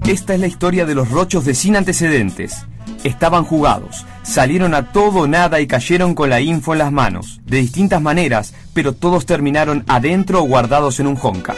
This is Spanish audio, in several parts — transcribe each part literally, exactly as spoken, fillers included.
Esta es la historia de los rochos de Sin Antecedentes. Estaban jugados, salieron a todo o nada y cayeron con la info en las manos, de distintas maneras, pero todos terminaron adentro o guardados en un jonca.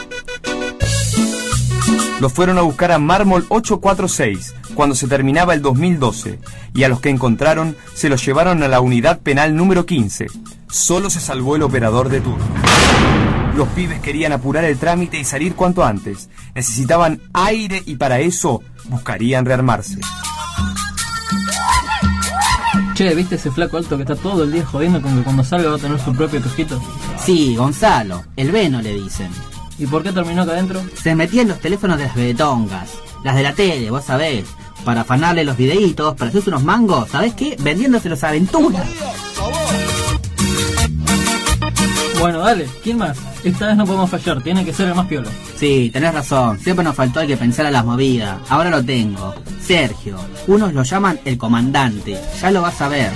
Los fueron a buscar a Mármol ochocientos cuarenta y seis, cuando se terminaba el dos mil doce, y a los que encontraron se los llevaron a la unidad penal número quince. Solo se salvó el operador de turno. Los pibes querían apurar el trámite y salir cuanto antes. Necesitaban aire y para eso buscarían rearmarse. Che, ¿viste ese flaco alto que está todo el día jodiendo con que cuando salga va a tener su propio cosquito? Sí, Gonzalo, el Veno le dicen. ¿Y por qué terminó acá adentro? Se metía en los teléfonos de las betongas, las de la tele, vos sabés, para afanarle los videitos, para hacerse unos mangos, ¿sabés qué? Vendiéndoselos a Aventura. Bueno, dale, ¿quién más? Esta vez no podemos fallar, tiene que ser el más piola. Sí, tenés razón, siempre nos faltó el que pensara las movidas. Ahora lo tengo, Sergio. Unos lo llaman el comandante, ya lo vas a ver.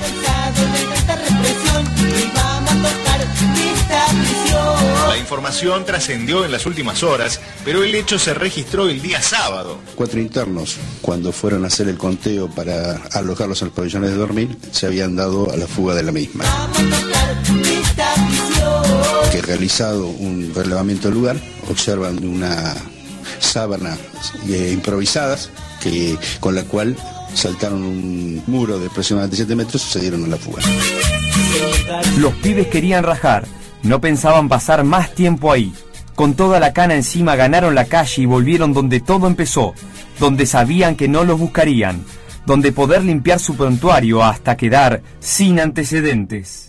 La información trascendió en las últimas horas, pero el hecho se registró el día sábado. Cuatro internos, cuando fueron a hacer el conteo para alojarlos en los pabellones de dormir, se habían dado a la fuga de la misma. Que realizado un relevamiento del lugar, observan una sábana eh, improvisadas que, con la cual saltaron un muro de aproximadamente siete metros y se dieron a la fuga. Los pibes querían rajar, no pensaban pasar más tiempo ahí. Con toda la cana encima ganaron la calle y volvieron donde todo empezó, donde sabían que no los buscarían, donde poder limpiar su prontuario hasta quedar sin antecedentes.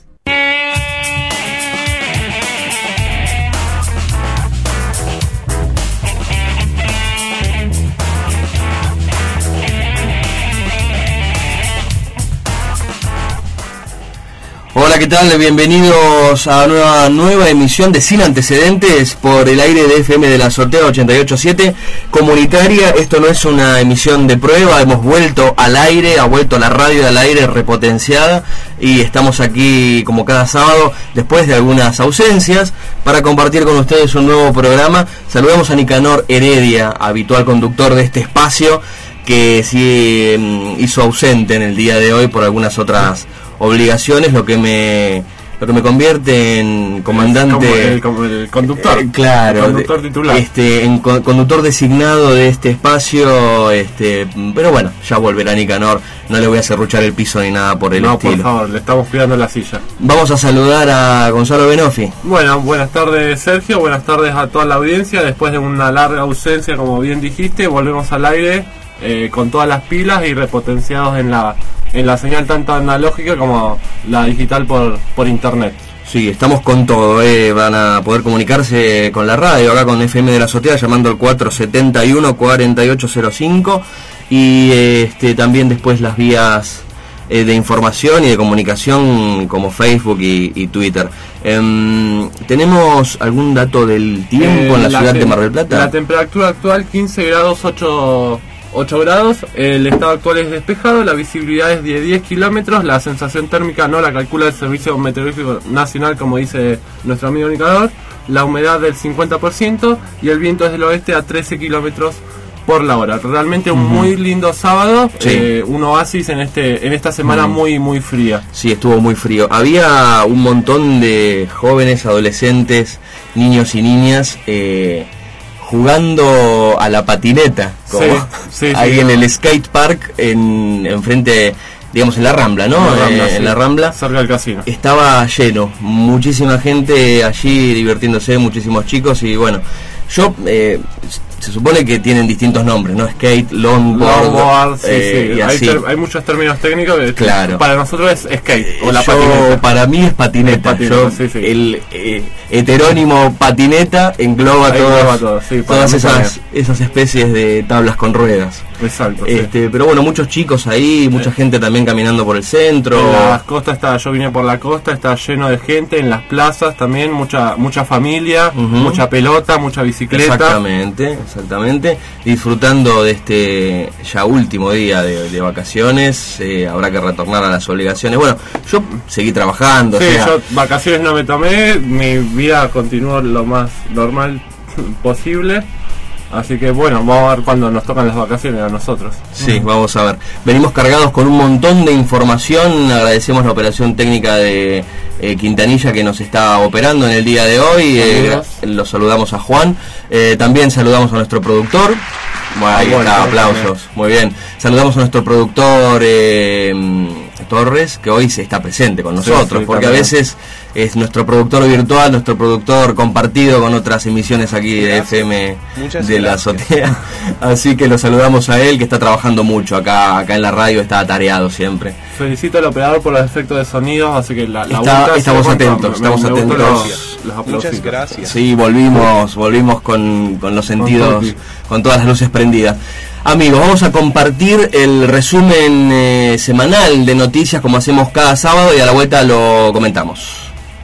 Hola, ¿qué tal? Bienvenidos a una nueva emisión de Sin Antecedentes por el aire de F M de la Azotea ochenta y ocho punto siete comunitaria. Esto no es una emisión de prueba, hemos vuelto al aire, ha vuelto la radio al aire repotenciada y estamos aquí como cada sábado después de algunas ausencias para compartir con ustedes un nuevo programa. Saludamos a Nicanor Heredia, habitual conductor de este espacio, que sí hizo ausente en el día de hoy por algunas otras obligaciones, lo que me lo que me convierte en comandante, el, como el, el conductor, eh, claro, el conductor titular, este, en co conductor designado de este espacio, este, pero bueno, ya volverá Nicanor, no le voy a serruchar el piso ni nada por el no, estilo. No, por favor, le estamos cuidando la silla. Vamos a saludar a Gonzalo Benofi. Bueno, buenas tardes Sergio, buenas tardes a toda la audiencia. Después de una larga ausencia, como bien dijiste, volvemos al aire eh, con todas las pilas y repotenciados en la en la señal tanto analógica como la digital por, por internet. Sí, estamos con todo, eh. van a poder comunicarse con la radio, acá con F M de la Azotea, llamando al cuatro setenta y uno, cuarenta y ocho cero cinco, y este, también después las vías eh, de información y de comunicación como Facebook y, y Twitter. Eh, ¿Tenemos algún dato del tiempo eh, en la, la ciudad de Mar del Plata? La temperatura actual quince grados ocho grados, el estado actual es despejado, la visibilidad es de diez kilómetros, la sensación térmica no la calcula el Servicio Meteorológico Nacional, como dice nuestro amigo Nicanor, la humedad del cincuenta por ciento y el viento es del oeste a trece kilómetros por la hora. Realmente un uh-huh. muy lindo sábado, sí. eh, un oasis en este en esta semana uh-huh. muy muy fría. Sí, estuvo muy frío. Había un montón de jóvenes, adolescentes, niños y niñas eh, jugando a la patineta, como sí, sí, ahí sí, en el skate park, en enfrente, digamos en la Rambla, ¿no? La Rambla, eh, sí, en la Rambla, cerca del casino. Estaba lleno, muchísima gente allí divirtiéndose, muchísimos chicos y bueno, yo eh, se supone que tienen distintos nombres, ¿no? Skate, longboard, longboard sí, eh, sí. Y hay, así. ter hay muchos términos técnicos que claro. Para nosotros es skate o la yo, patineta. Para mí es patineta. Es patineta yo, sí, sí. El eh, heterónimo patineta engloba, todas, todo, sí, todas esas, esas especies de tablas con ruedas. Exacto. Este, sí. Pero bueno, muchos chicos ahí, mucha sí. gente también caminando por el centro. En las costas está, yo vine por la costa, está lleno de gente, en las plazas también, mucha mucha familia, uh-huh. mucha pelota, mucha bicicleta. Exactamente, exactamente. Disfrutando de este ya último día de, de vacaciones, eh, habrá que retornar a las obligaciones. Bueno, yo seguí trabajando. Sí, o sea, yo vacaciones no me tomé, mi vida continuó lo más normal posible. Así que bueno, vamos a ver cuando nos tocan las vacaciones a nosotros. Sí, vamos a ver. Venimos cargados con un montón de información. Agradecemos la operación técnica de eh, Quintanilla que nos está operando en el día de hoy. Eh, los saludamos a Juan. Eh, también saludamos a nuestro productor. Bueno, ahí está, aplausos. Muy bien. Saludamos a nuestro productor eh, Torres, que hoy se está presente con nosotros, sí, sí, porque también. A veces es nuestro productor virtual, nuestro productor compartido con otras emisiones aquí de F M Muchas de gracias. La azotea. Así que lo saludamos a él, que está trabajando mucho acá acá en la radio, está atareado siempre. Felicito al operador por los efectos de sonido, así que la, la está, estamos atentos, me, estamos me atentos. Los, los Muchas gracias. Sí, volvimos, volvimos con, con los sentidos, con, con todas las luces prendidas. Amigos, vamos a compartir el resumen eh, semanal de noticias como hacemos cada sábado y a la vuelta lo comentamos.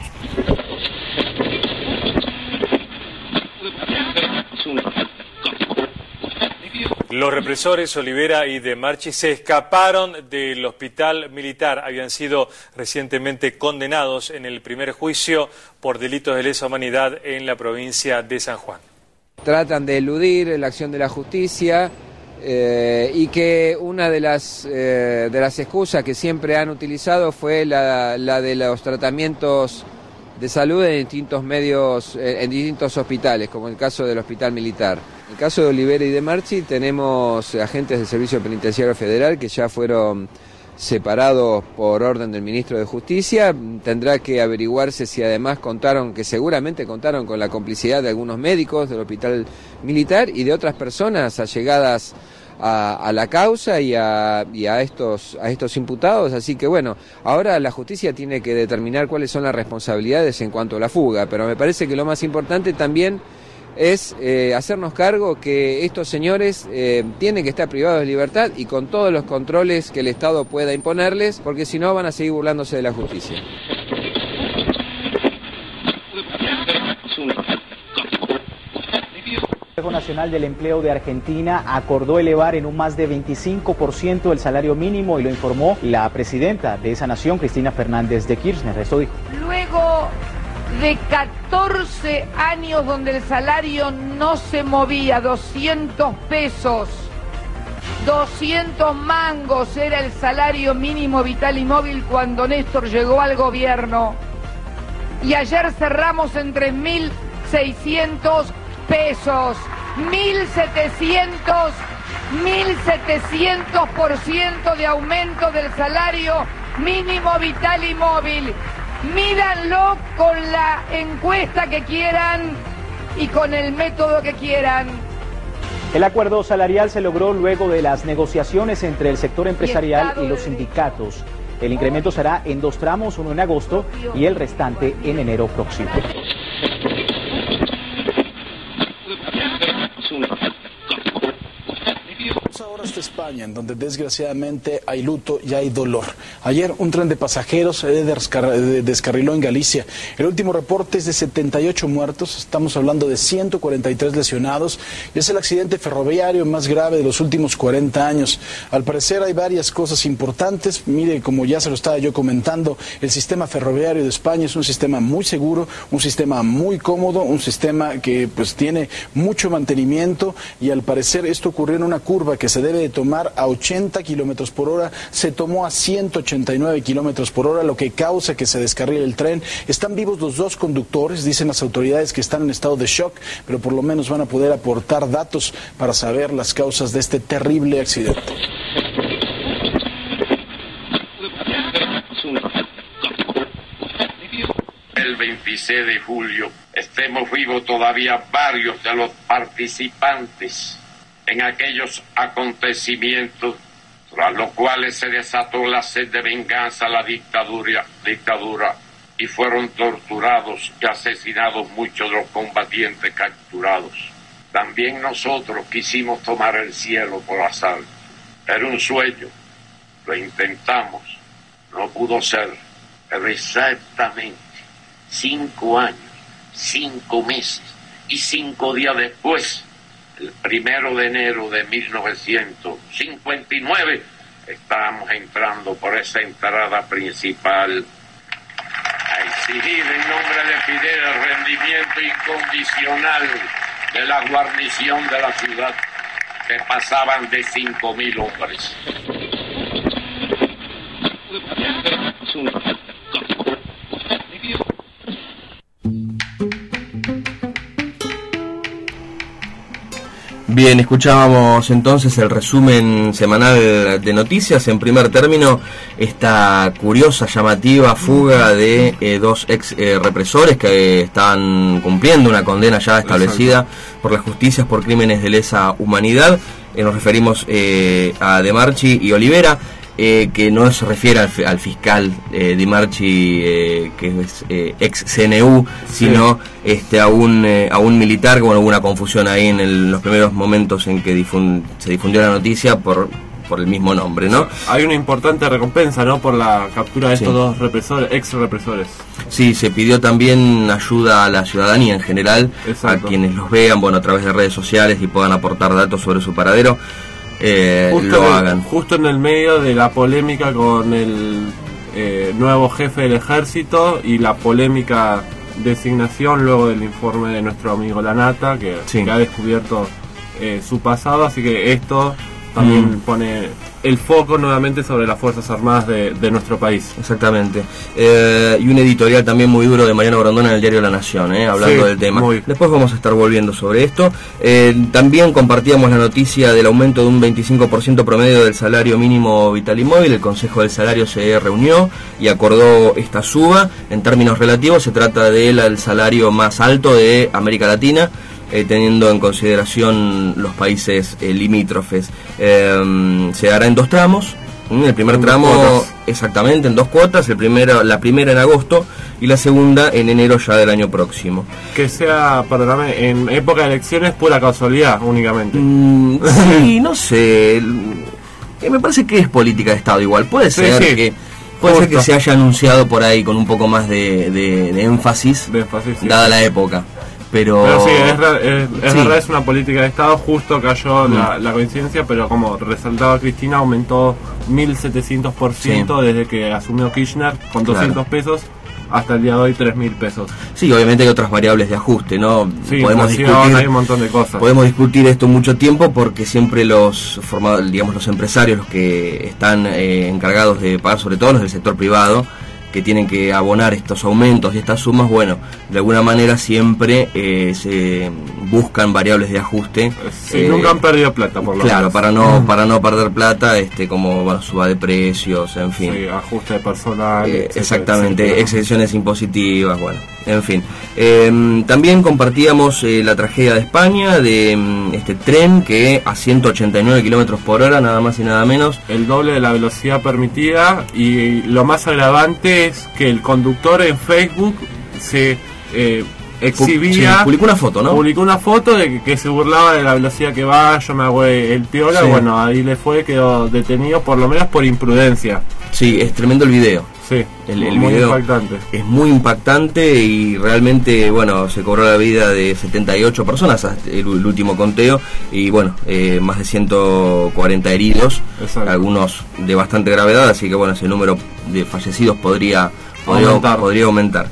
Los represores Olivera y De Marchi se escaparon del hospital militar. Habían sido recientemente condenados en el primer juicio por delitos de lesa humanidad en la provincia de San Juan. Tratan de eludir la acción de la justicia eh, y que una de las, eh, de las excusas que siempre han utilizado fue la, la de los tratamientos de salud en distintos medios, en distintos hospitales, como el caso del hospital militar. En el caso de Olivera y De Marchi tenemos agentes del Servicio Penitenciario Federal que ya fueron separados por orden del Ministro de Justicia. Tendrá que averiguarse si además contaron, que seguramente contaron con la complicidad de algunos médicos del hospital militar y de otras personas allegadas A, a la causa y, a, y a, estos, a estos imputados, así que bueno, ahora la justicia tiene que determinar cuáles son las responsabilidades en cuanto a la fuga, pero me parece que lo más importante también es eh, hacernos cargo que estos señores eh, tienen que estar privados de libertad y con todos los controles que el Estado pueda imponerles, porque si no van a seguir burlándose de la justicia. El Consejo Nacional del Empleo de Argentina acordó elevar en un más de veinticinco por ciento el salario mínimo y lo informó la presidenta de esa nación, Cristina Fernández de Kirchner. Esto dijo. Luego de catorce años donde el salario no se movía, doscientos pesos, doscientos mangos era el salario mínimo vital y móvil cuando Néstor llegó al gobierno. Y ayer cerramos en tres mil seiscientos pesos, mil setecientos, mil setecientos por ciento de aumento del salario mínimo vital y móvil. Mídanlo con la encuesta que quieran y con el método que quieran. El acuerdo salarial se logró luego de las negociaciones entre el sector empresarial y los sindicatos. El incremento será en dos tramos, uno en agosto y el restante en enero próximo. Ahora hasta España, en donde desgraciadamente hay luto y hay dolor. Ayer un tren de pasajeros se descarriló en Galicia. El último reporte es de setenta y ocho muertos, estamos hablando de ciento cuarenta y tres lesionados, y es el accidente ferroviario más grave de los últimos cuarenta años. Al parecer hay varias cosas importantes. Mire, como ya se lo estaba yo comentando, el sistema ferroviario de España es un sistema muy seguro, un sistema muy cómodo, un sistema que pues tiene mucho mantenimiento, y al parecer esto ocurrió en una curva que se debe de tomar a ochenta kilómetros por hora, se tomó a ciento ochenta y nueve kilómetros por hora, lo que causa que se descarrile el tren. Están vivos los dos conductores, dicen las autoridades que están en estado de shock, pero por lo menos van a poder aportar datos para saber las causas de este terrible accidente. El veintiséis de julio estemos vivos todavía varios de los participantes en aquellos acontecimientos tras los cuales se desató la sed de venganza a la dictadura, dictadura y fueron torturados y asesinados muchos de los combatientes capturados. También nosotros quisimos tomar el cielo por asalto. Era un sueño, lo intentamos, no pudo ser, pero exactamente cinco años, cinco meses y cinco días después, el primero de enero de mil novecientos cincuenta y nueve, estábamos entrando por esa entrada principal a exigir en nombre de Fidel el rendimiento incondicional de la guarnición de la ciudad, que pasaban de cinco mil hombres. Bien, escuchábamos entonces el resumen semanal de noticias. En primer término, esta curiosa, llamativa fuga de eh, dos ex eh, represores que estaban cumpliendo una condena ya establecida Exacto. por las justicias por crímenes de lesa humanidad. Eh, nos referimos eh, a De Marchi y Olivera. Eh, que no se refiere al, al fiscal eh, Di Marchi, eh, que es eh, ex C N U, sí. sino este, a, un, eh, a un militar, que bueno, hubo una confusión ahí en el, los primeros momentos en que difund, se difundió la noticia por, por el mismo nombre, ¿no? Hay una importante recompensa, ¿no?, por la captura de estos sí. dos represores, ex represores. Sí, se pidió también ayuda a la ciudadanía en general, Exacto. a quienes los vean, bueno, a través de redes sociales y puedan aportar datos sobre su paradero. Eh, justo, lo en el, hagan. justo en el medio de la polémica con el eh, nuevo jefe del ejército y la polémica designación luego del informe de nuestro amigo Lanata, que, sí. que ha descubierto eh, su pasado, así que esto también mm. pone el foco nuevamente sobre las Fuerzas Armadas de, de nuestro país. Exactamente. Eh, y un editorial también muy duro de Mariano Grondona en el diario La Nación, eh, hablando sí, del tema. Muy... Después vamos a estar volviendo sobre esto. Eh, también compartíamos la noticia del aumento de un veinticinco por ciento promedio del salario mínimo vital y móvil. El Consejo del Salario se reunió y acordó esta suba. En términos relativos, se trata del salario más alto de América Latina, Eh, teniendo en consideración los países eh, limítrofes. Eh, se hará en dos tramos. El primer en tramo, exactamente, en dos cuotas. El primero, la primera en agosto y la segunda en enero ya del año próximo. Que sea, perdóname, en época de elecciones, pura casualidad únicamente. Mm, sí, no sé. Eh, me parece que es política de Estado igual. Puede sí, ser sí. que... Puede Justo. ser que se haya anunciado por ahí con un poco más de, de, de énfasis, de énfasis sí. dada la época. Pero, pero sí, es, es, es sí. verdad, es una política de Estado, justo cayó mm. la, la coincidencia, pero como resaltaba Cristina, aumentó mil setecientos por ciento sí. desde que asumió Kirchner, con doscientos claro. pesos, hasta el día de hoy tres mil pesos. Sí, obviamente hay otras variables de ajuste, ¿no? Sí, podemos discutir, hay un montón de cosas. Podemos discutir esto mucho tiempo porque siempre los formados, digamos, los empresarios, los que están eh, encargados de pagar, sobre todo los del sector privado, que tienen que abonar estos aumentos y estas sumas, bueno, de alguna manera siempre eh, se buscan variables de ajuste. Sí, eh, nunca han perdido plata, por lo Claro, menos. para no mm. para no perder plata, este como bueno, suba de precios, en fin. Sí, ajuste de personal. Eh, etcétera, exactamente, etcétera. exenciones impositivas, bueno, en fin. Eh, también compartíamos eh, la tragedia de España, de este tren que a ciento ochenta y nueve kilómetros por hora, nada más y nada menos. El doble de la velocidad permitida, y lo más agravante es que el conductor en Facebook se eh, exhibía, sí, publicó una foto, ¿no? Publicó una foto de que, que se burlaba de la velocidad que va, yo me hago el piola, sí. Bueno, ahí le fue, quedó detenido por lo menos por imprudencia. Sí, es tremendo el video. Sí, el, el muy video impactante. Es muy impactante y realmente, bueno, se cobró la vida de setenta y ocho personas, el, el último conteo, y bueno, eh, más de ciento cuarenta heridos, Exacto. algunos de bastante gravedad, así que bueno, ese número de fallecidos podría, podría aumentar. Podría aumentar.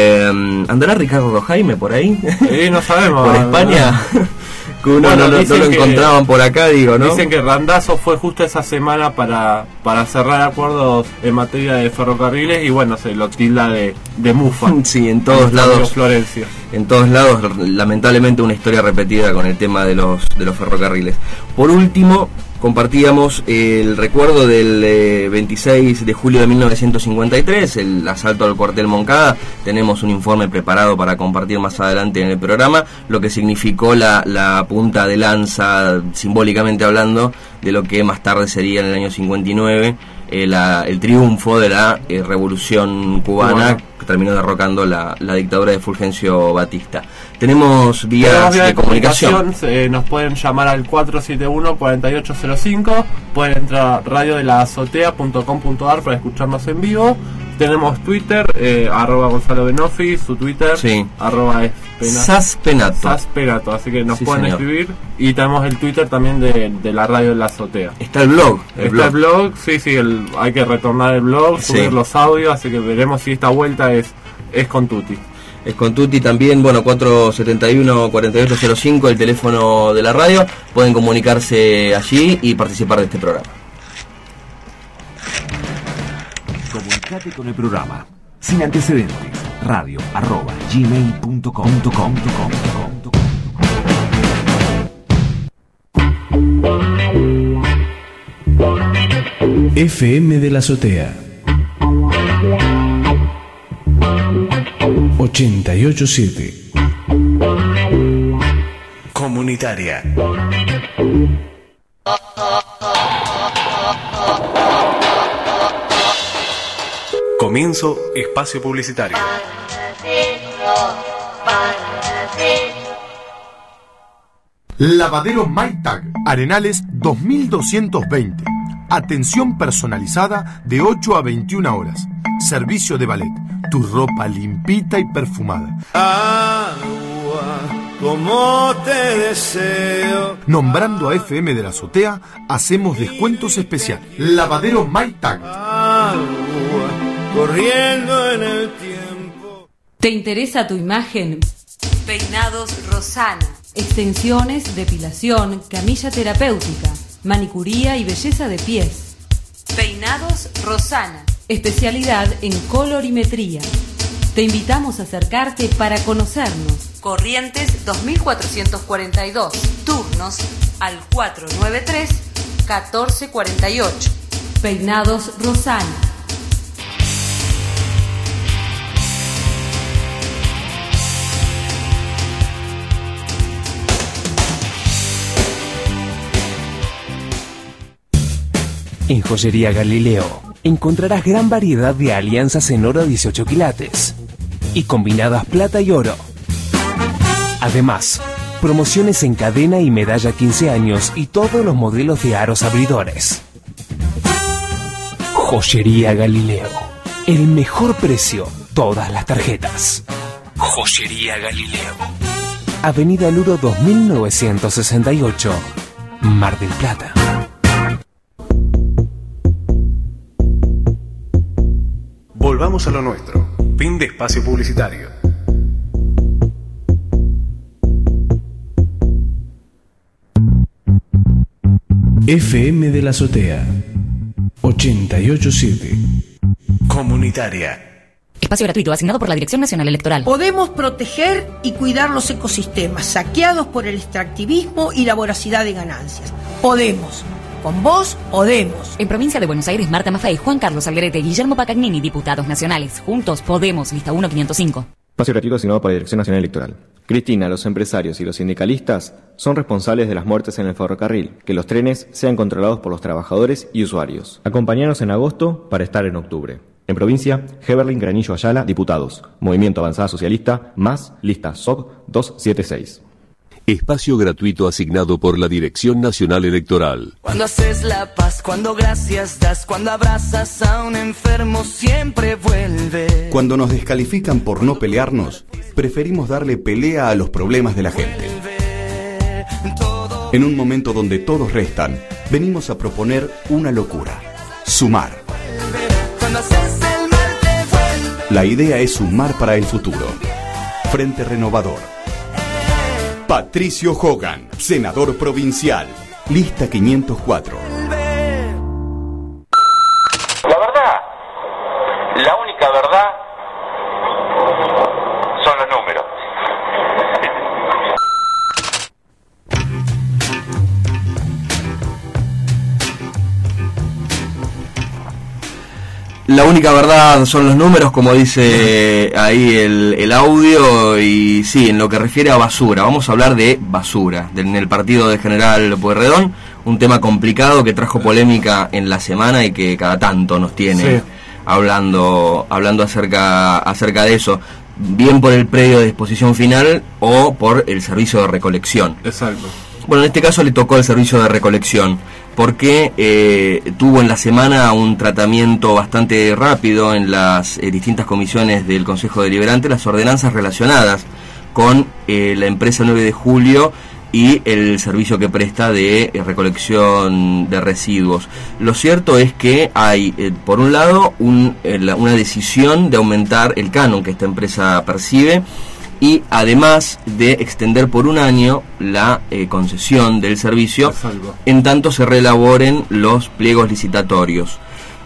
Eh, ¿Andará Ricardo Jaime por ahí? Sí, no sabemos. ¿Por España? Que uno bueno, no, no lo encontraban por acá, digo, ¿no? Dicen que Randazzo fue justo esa semana para, para cerrar acuerdos en materia de ferrocarriles y bueno, se lo tilda de, de mufa. Sí, en todos en lados. Florencia. En todos lados, lamentablemente una historia repetida con el tema de los, de los ferrocarriles. Por último, compartíamos el recuerdo del eh, veintiséis de julio de mil novecientos cincuenta y tres, el asalto al cuartel Moncada. Tenemos un informe preparado para compartir más adelante en el programa, lo que significó la, la punta de lanza, simbólicamente hablando, de lo que más tarde sería en el año cincuenta y nueve, eh, la, el triunfo de la eh, revolución cubana, cubana, que terminó derrocando la, la dictadura de Fulgencio Batista. Tenemos vías, Tenemos vías de, de comunicación, comunicación eh, nos pueden llamar al cuatro siete uno, cuatro ocho cero cinco, pueden entrar a radio de la azotea punto com punto ar para escucharnos en vivo. Tenemos Twitter, eh, arroba Gonzalo Benofi, su Twitter, sí. arroba Saspenato. Saspenato, así que nos sí, pueden señor. escribir. Y tenemos el Twitter también de, de la radio de la azotea. Está el blog. El Está blog. el blog, sí, sí, el, hay que retornar el blog, subir sí. los audios, así que veremos si esta vuelta es, es con Tuti. Es con Tuti también, bueno, cuatro siete uno, cuatro ocho cero cinco, el teléfono de la radio. Pueden comunicarse allí y participar de este programa. Comunicate con el programa Sin Antecedentes, radio arroba gmail punto com. F M de la Azotea ochenta y ocho punto siete. Comunitaria. Comienzo espacio publicitario. Lavadero MyTag, Arenales dos mil doscientos veinte. Atención personalizada de ocho a veintiuna horas. Servicio de ballet. Tu ropa limpita y perfumada. Agua, como te deseo. Nombrando a F M de la Azotea, hacemos descuentos especiales. Lavadero MyTag. Agua, corriendo en el tiempo. ¿Te interesa tu imagen? Peinados Rosana. Extensiones, depilación, camilla terapéutica, manicuría y belleza de pies. Peinados Rosana. Especialidad en colorimetría. Te invitamos a acercarte para conocernos. Corrientes dos mil cuatrocientos cuarenta y dos. Turnos al cuatro nueve tres, uno cuatro cuatro ocho. Peinados Rosana. En Joyería Galileo encontrarás gran variedad de alianzas en oro dieciocho quilates y combinadas plata y oro. Además, promociones en cadena y medalla quince años y todos los modelos de aros abridores. Joyería Galileo, el mejor precio, todas las tarjetas. Joyería Galileo, Avenida Luro dos mil novecientos sesenta y ocho, Mar del Plata. Volvamos a lo nuestro. Fin de espacio publicitario. F M de la Azotea ochenta y ocho punto siete. Comunitaria. Espacio gratuito asignado por la Dirección Nacional Electoral. Podemos proteger y cuidar los ecosistemas saqueados por el extractivismo y la voracidad de ganancias. Podemos. Con vos podemos. En Provincia de Buenos Aires, Marta Maffei, Juan Carlos Alderete, Guillermo Pacagnini, diputados nacionales. Juntos podemos, lista uno quinientos cinco. Espacio gratuito asignado por la Dirección Nacional Electoral. Cristina, los empresarios y los sindicalistas son responsables de las muertes en el ferrocarril. Que los trenes sean controlados por los trabajadores y usuarios. Acompáñanos en agosto para estar en octubre. En provincia, Heberlin Granillo Ayala, diputados. Movimiento Avanzada Socialista, más lista S O B doscientos setenta y seis. Espacio gratuito asignado por la Dirección Nacional Electoral. Cuando haces la paz, cuando gracias das, cuando abrazas a un enfermo, siempre vuelve. Cuando nos descalifican por no pelearnos, preferimos darle pelea a los problemas de la gente. En un momento donde todos restan, venimos a proponer una locura: sumar. Cuando haces el mal te vuelve. La idea es sumar para el futuro. Frente Renovador. Patricio Hogan, senador provincial, lista quinientos cuatro. La verdad, la única verdad son los números. La única verdad son los números, como dice ahí el, el audio, y sí, en lo que refiere a basura, vamos a hablar de basura, de, en el partido de General Pueyrredón, un tema complicado que trajo polémica en la semana y que cada tanto nos tiene sí. hablando hablando acerca acerca de eso, bien por el predio de disposición final o por el servicio de recolección. Exacto. Bueno, en este caso le tocó el servicio de recolección, porque eh, tuvo en la semana un tratamiento bastante rápido en las eh, distintas comisiones del Consejo Deliberante las ordenanzas relacionadas con eh, la empresa nueve de julio y el servicio que presta de eh, recolección de residuos. Lo cierto es que hay, eh, por un lado, un, eh, la, una decisión de aumentar el canon que esta empresa percibe, y además de extender por un año la eh, concesión del servicio, en tanto se reelaboren los pliegos licitatorios.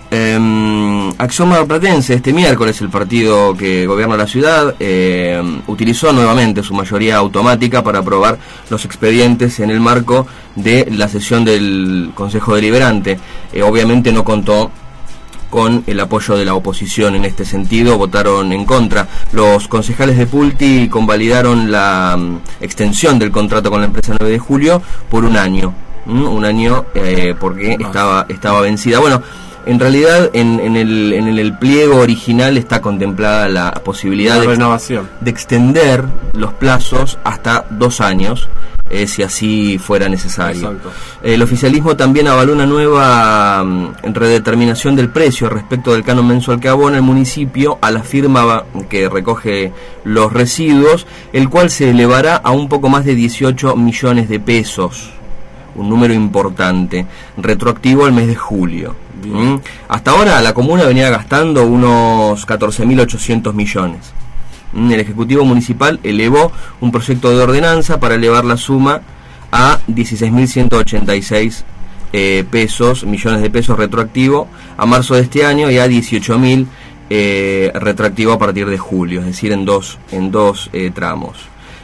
Eh, Acción Marplatense, este miércoles, el partido que gobierna la ciudad, eh, utilizó nuevamente su mayoría automática para aprobar los expedientes en el marco de la sesión del Consejo Deliberante. Eh, obviamente no contó con el apoyo de la oposición en este sentido, votaron en contra. Los concejales de Pulti convalidaron la um, extensión del contrato con la empresa nueve de julio por un año, ¿m? un año eh, porque estaba estaba vencida. Bueno, en realidad en, en, el, en el pliego original está contemplada la posibilidad de, renovación. de extender los plazos hasta dos años, Eh, si así fuera necesario. Eh, el oficialismo también avaló una nueva um, redeterminación del precio respecto del canon mensual que abona el municipio a la firma que recoge los residuos, el cual se elevará a un poco más de dieciocho millones de pesos, un número importante, retroactivo al mes de julio. ¿Mm? Hasta ahora la comuna venía gastando unos catorce mil ochocientos millones. El Ejecutivo Municipal elevó un proyecto de ordenanza para elevar la suma a dieciséis mil ciento ochenta y seis eh, pesos, millones de pesos retroactivo a marzo de este año y a dieciocho mil eh, retroactivo a partir de julio, es decir, en dos, en dos eh, tramos.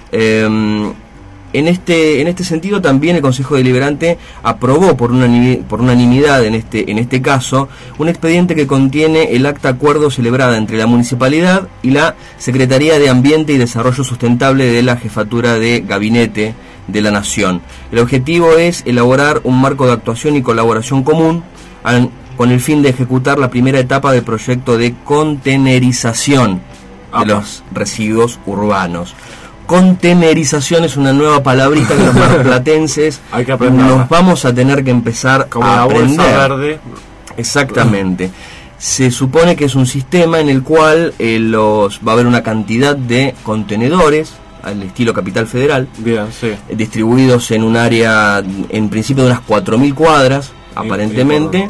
Eh, En este, en este sentido también el Consejo Deliberante aprobó por unanimidad, por unanimidad en este, en este caso, un expediente que contiene el acta acuerdo celebrada entre la Municipalidad y la Secretaría de Ambiente y Desarrollo Sustentable de la Jefatura de Gabinete de la Nación. El objetivo es elaborar un marco de actuación y colaboración común al, con el fin de ejecutar la primera etapa del proyecto de contenerización de los residuos urbanos. Contenerización es una nueva palabrita que los marplatenses Hay que nos vamos a tener que empezar Como a la aprender. bolsa verde. Exactamente. Se supone que es un sistema en el cual eh, los va a haber una cantidad de contenedores al estilo Capital Federal, Bien, sí. distribuidos en un área en principio de unas cuatro mil cuadras, aparentemente,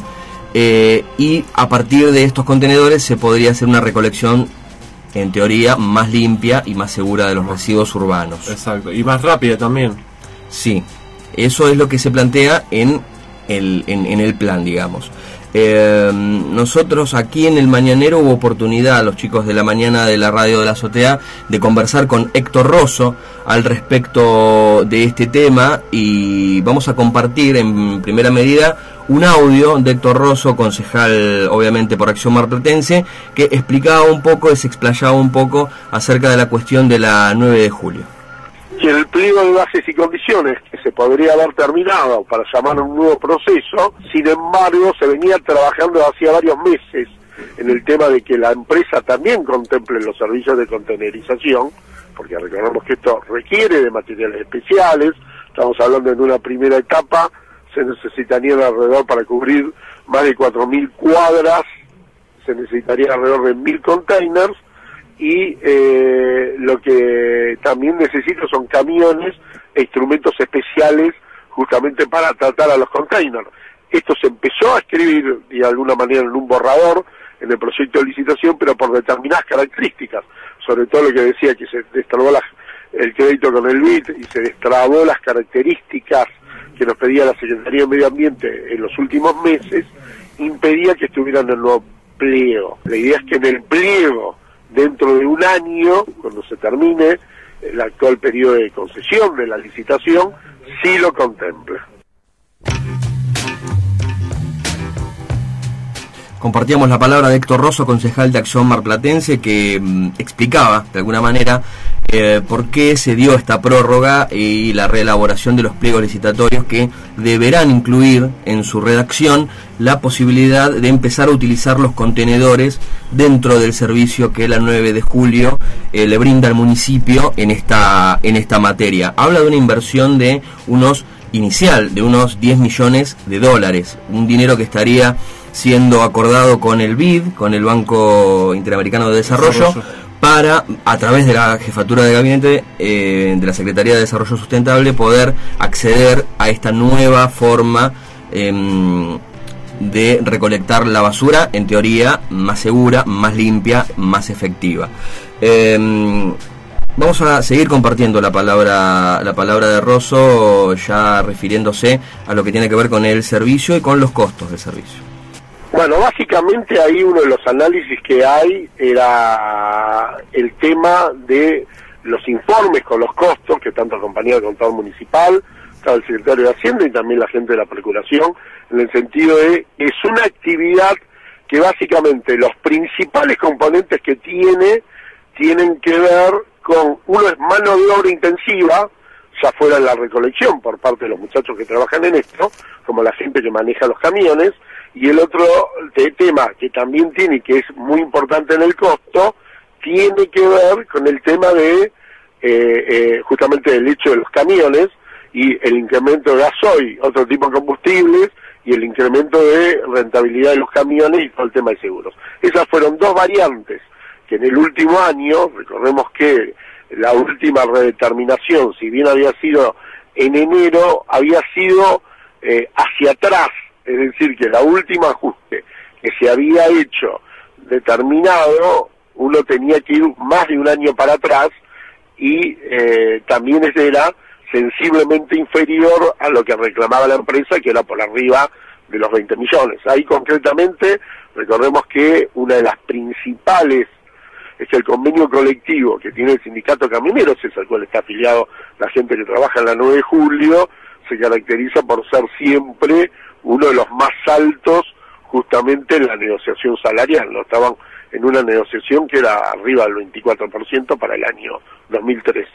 eh, y a partir de estos contenedores se podría hacer una recolección, en teoría, más limpia y más segura de los residuos urbanos. Exacto, y más rápida también. Sí, eso es lo que se plantea en el, en, en el plan, digamos. Eh, nosotros aquí en el Mañanero hubo oportunidad, los chicos de la mañana de la radio de la Azotea, de conversar con Héctor Rosso al respecto de este tema, y vamos a compartir en primera medida un audio de Héctor Rosso, concejal obviamente por Acción Marplatense, que explicaba un poco y se explayaba un poco acerca de la cuestión de la nueve de julio. Y el pliego de bases y condiciones, que se podría haber terminado para llamar a un nuevo proceso, sin embargo se venía trabajando hacía varios meses en el tema de que la empresa también contemple los servicios de contenerización, porque recordemos que esto requiere de materiales especiales. Estamos hablando en una primera etapa, se necesitarían alrededor, para cubrir más de cuatro mil cuadras, se necesitaría alrededor de mil containers, y eh, lo que también necesito son camiones e instrumentos especiales justamente para tratar a los containers. Esto se empezó a escribir de alguna manera en un borrador en el proyecto de licitación, pero por determinadas características, sobre todo lo que decía que se destrabó la, el crédito con el B I D y se destrabó las características que nos pedía la Secretaría de Medio Ambiente en los últimos meses, impedía que estuvieran en el nuevo pliego. La idea es que en el pliego, dentro de un año, cuando se termine el actual periodo de concesión de la licitación, sí lo contempla. Compartíamos la palabra de Héctor Rosso, concejal de Acción Marplatense, que mmm, explicaba de alguna manera eh, por qué se dio esta prórroga y la reelaboración de los pliegos licitatorios, que deberán incluir en su redacción la posibilidad de empezar a utilizar los contenedores dentro del servicio que la nueve de julio eh, le brinda al municipio en esta, en esta materia. Habla de una inversión de unos inicial de unos diez millones de dólares, un dinero que estaría siendo acordado con el B I D, con el Banco Interamericano de Desarrollo, Desarrollo. para, a través de la jefatura de gabinete eh, de la Secretaría de Desarrollo Sustentable, poder acceder a esta nueva forma eh, de recolectar la basura, en teoría más segura, más limpia, más efectiva. Eh, vamos a seguir compartiendo la palabra la palabra de Rosso, ya refiriéndose a lo que tiene que ver con el servicio y con los costos del servicio. Bueno, básicamente ahí uno de los análisis que hay era el tema de los informes con los costos, que tanto acompañaba el contador municipal, estaba el secretario de Hacienda y también la gente de la Procuración, en el sentido de es una actividad que básicamente los principales componentes que tiene tienen que ver con, uno es mano de obra intensiva, ya fuera en la recolección por parte de los muchachos que trabajan en esto, como la gente que maneja los camiones, y el otro de tema que también tiene y que es muy importante en el costo, tiene que ver con el tema de eh, eh, justamente el hecho de los camiones y el incremento de gasoil, otro tipo de combustibles, y el incremento de rentabilidad de los camiones y todo el tema de seguros. Esas fueron dos variantes que en el último año, recordemos que la última redeterminación, si bien había sido en enero, había sido eh, hacia atrás, es decir, que la última ajuste que se había hecho determinado, uno tenía que ir más de un año para atrás y eh, también ese era sensiblemente inferior a lo que reclamaba la empresa, que era por arriba de los veinte millones. Ahí concretamente, recordemos que una de las principales es el convenio colectivo que tiene el sindicato de camioneros, es al cual está afiliado la gente que trabaja en la nueve de julio, se caracteriza por ser siempre uno de los más altos justamente en la negociación salarial, ¿no? Estaban en una negociación que era arriba del veinticuatro por ciento para el año dos mil trece.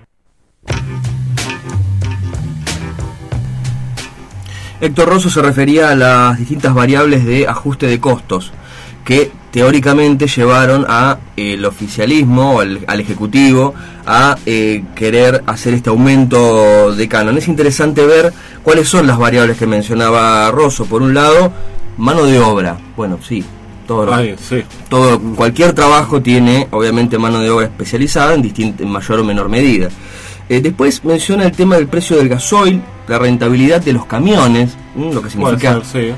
Héctor Rosso se refería a las distintas variables de ajuste de costos que teóricamente llevaron a eh, el oficialismo, al, al Ejecutivo, a eh, querer hacer este aumento de canon. Es interesante ver cuáles son las variables que mencionaba Rosso. Por un lado, mano de obra. Bueno, sí, todo, Ay, sí. todo cualquier trabajo tiene obviamente mano de obra especializada en, distinta, en mayor o menor medida. Eh, después menciona el tema del precio del gasoil, la rentabilidad de los camiones, ¿m? Lo que significa ser, sí.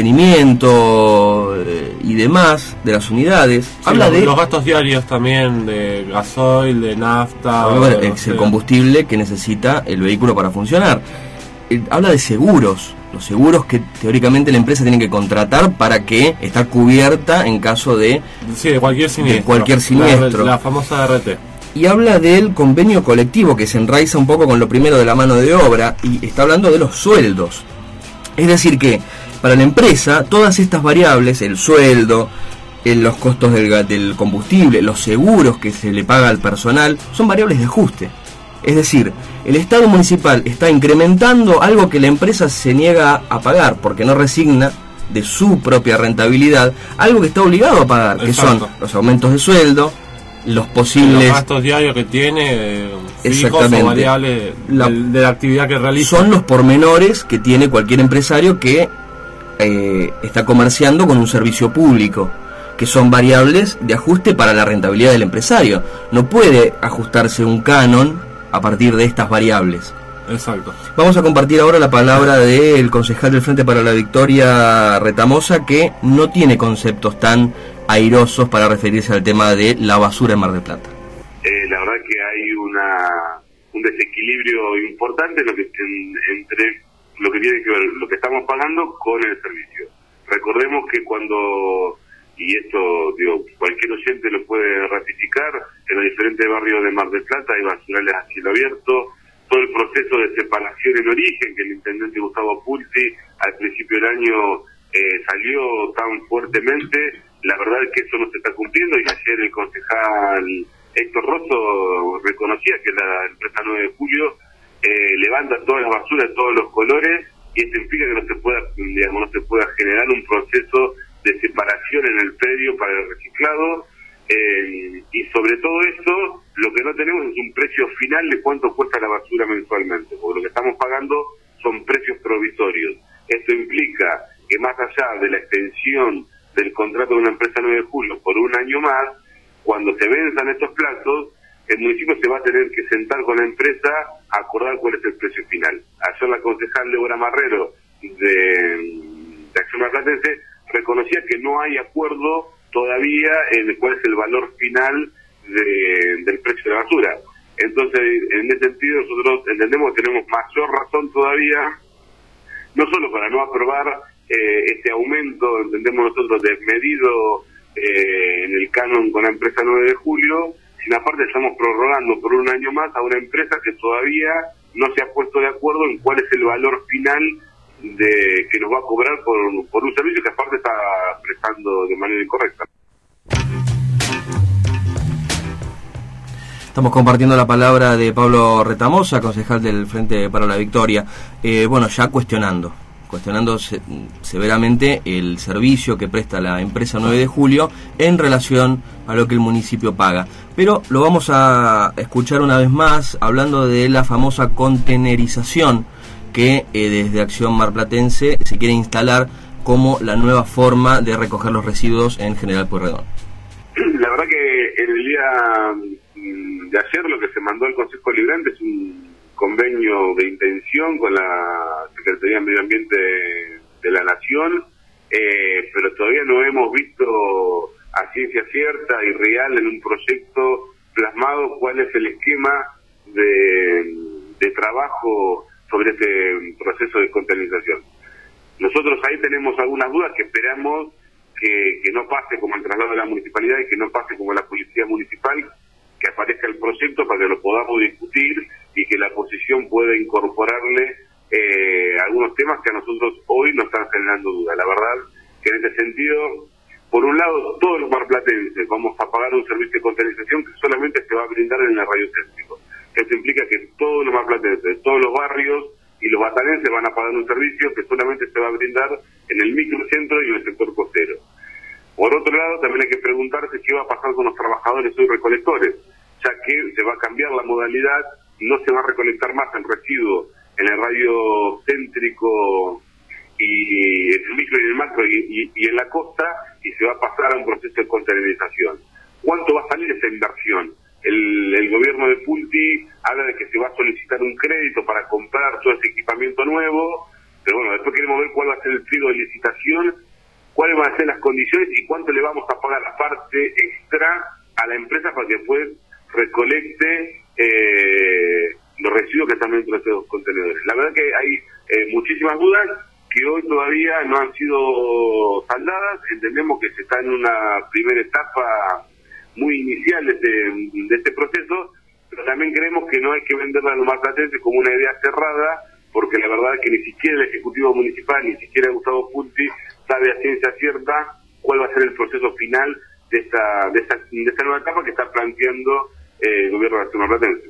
mantenimiento eh, y demás de las unidades. Sí, Habla los, de los gastos diarios también de gasoil, de nafta. bueno, o, es no el sé. combustible que necesita el vehículo para funcionar. Eh, habla de seguros, los seguros que teóricamente la empresa tiene que contratar para que estar cubierta en caso de, sí, de cualquier siniestro. de cualquier siniestro. La, la famosa R T. Y habla del convenio colectivo que se enraiza un poco con lo primero de la mano de obra y está hablando de los sueldos. Es decir que para la empresa todas estas variables, el sueldo, el, los costos del, del combustible, los seguros que se le paga al personal, son variables de ajuste. Es decir, el Estado municipal está incrementando algo que la empresa se niega a pagar porque no resigna de su propia rentabilidad, algo que está obligado a pagar, que Exacto. son los aumentos de sueldo, los posibles los gastos diarios que tiene, eh, fijos exactamente o variables la, de, de la actividad que realiza. Son los pormenores que tiene cualquier empresario que eh, está comerciando con un servicio público, que son variables de ajuste para la rentabilidad del empresario. No puede ajustarse un canon a partir de estas variables. Exacto. Vamos a compartir ahora la palabra del concejal del Frente para la Victoria, Retamosa, que no tiene conceptos tan airosos para referirse al tema de la basura en Mar del Plata. Eh, la verdad que hay una un desequilibrio importante en lo que, en, entre lo que tiene que ver lo que estamos pagando con el servicio. Recordemos que cuando, y esto digo cualquier oyente lo puede ratificar, en los diferentes barrios de Mar del Plata hay basurales a cielo abierto, todo el proceso de separación en origen que el intendente Gustavo Pulsi al principio del año eh, salió tan fuertemente, la verdad es que eso no se está cumpliendo, y ayer el concejal Héctor Rosso reconocía que la empresa nueve de julio eh, levanta todas las basuras de todos los colores, y esto implica que no se pueda, digamos, no se pueda generar un proceso de separación en el predio para el reciclado, eh, y sobre todo esto lo que no tenemos es un precio final de cuánto cuesta la basura mensualmente, porque lo que estamos pagando son precios provisorios. Esto implica que más allá de la extensión del contrato de una empresa nueve de julio por un año más, cuando se venzan estos plazos, el municipio se va a tener que sentar con la empresa a acordar cuál es el precio final. Ayer la concejal Débora Marrero de, de Acción Marplatense reconocía que no hay acuerdo todavía en cuál es el valor final de, del precio de la basura. Entonces, en ese sentido, nosotros entendemos que tenemos mayor razón todavía, no solo para no aprobar eh, este aumento, entendemos nosotros, desmedido eh, en el canon con la empresa nueve de julio, sino aparte estamos prorrogando por un año más a una empresa que todavía no se ha puesto de acuerdo en cuál es el valor final de que nos va a cobrar por, por un servicio que aparte está prestando de manera incorrecta. Estamos compartiendo la palabra de Pablo Retamosa, concejal del Frente para la Victoria. Eh, bueno, ya cuestionando, cuestionando se, severamente el servicio que presta la empresa nueve de julio en relación a lo que el municipio paga. Pero lo vamos a escuchar una vez más hablando de la famosa contenerización que eh, desde Acción Marplatense se quiere instalar como la nueva forma de recoger los residuos en General Pueyrredón. La verdad que en el día de ayer lo que se mandó al Consejo Deliberante es un convenio de intención con la Secretaría de Medio Ambiente de, de la Nación, eh, pero todavía no hemos visto a ciencia cierta y real en un proyecto plasmado cuál es el esquema de, de trabajo sobre este proceso de contaminación. Nosotros ahí tenemos algunas dudas que esperamos que, que no pase como el traslado de la municipalidad y que no pase como la policía municipal, que aparezca el proyecto para que lo podamos discutir y que la oposición pueda incorporarle eh, algunos temas que a nosotros hoy nos están generando duda. La verdad que en ese sentido, por un lado, todos los marplatenses vamos a pagar un servicio de contaminación que solamente se va a brindar en el radio céntrico. Esto implica que todos los marplatenses, todos los barrios y los batanenses van a pagar un servicio que solamente se va a brindar en el microcentro y en el sector costero. Por otro lado, también hay que preguntarse qué va a pasar con los trabajadores hoy recolectores, ya que se va a cambiar la modalidad, no se va a recolectar más el residuo en el radio céntrico y en el micro y en el macro y, y, y en la costa, y se va a pasar a un proceso de contaminarización. ¿Cuánto va a salir esa inversión? El, el gobierno de Punti habla de que se va a solicitar un crédito para comprar todo ese equipamiento nuevo, pero bueno, después queremos ver cuál va a ser el pliego de licitación, cuáles van a ser las condiciones y cuánto le vamos a pagar aparte extra a la empresa para que después recolecte eh, los residuos que están dentro de estos contenedores. La verdad que hay eh, muchísimas dudas que hoy todavía no han sido saldadas. Entendemos que se está en una primera etapa muy inicial de este, de este proceso, pero también creemos que no hay que venderla a los marplatenses como una idea cerrada, porque la verdad es que ni siquiera el Ejecutivo Municipal, ni siquiera Gustavo Punti sabe a ciencia cierta cuál va a ser el proceso final de esta de esta, de esta nueva etapa que está planteando eh, el gobierno de Acción Marplatense.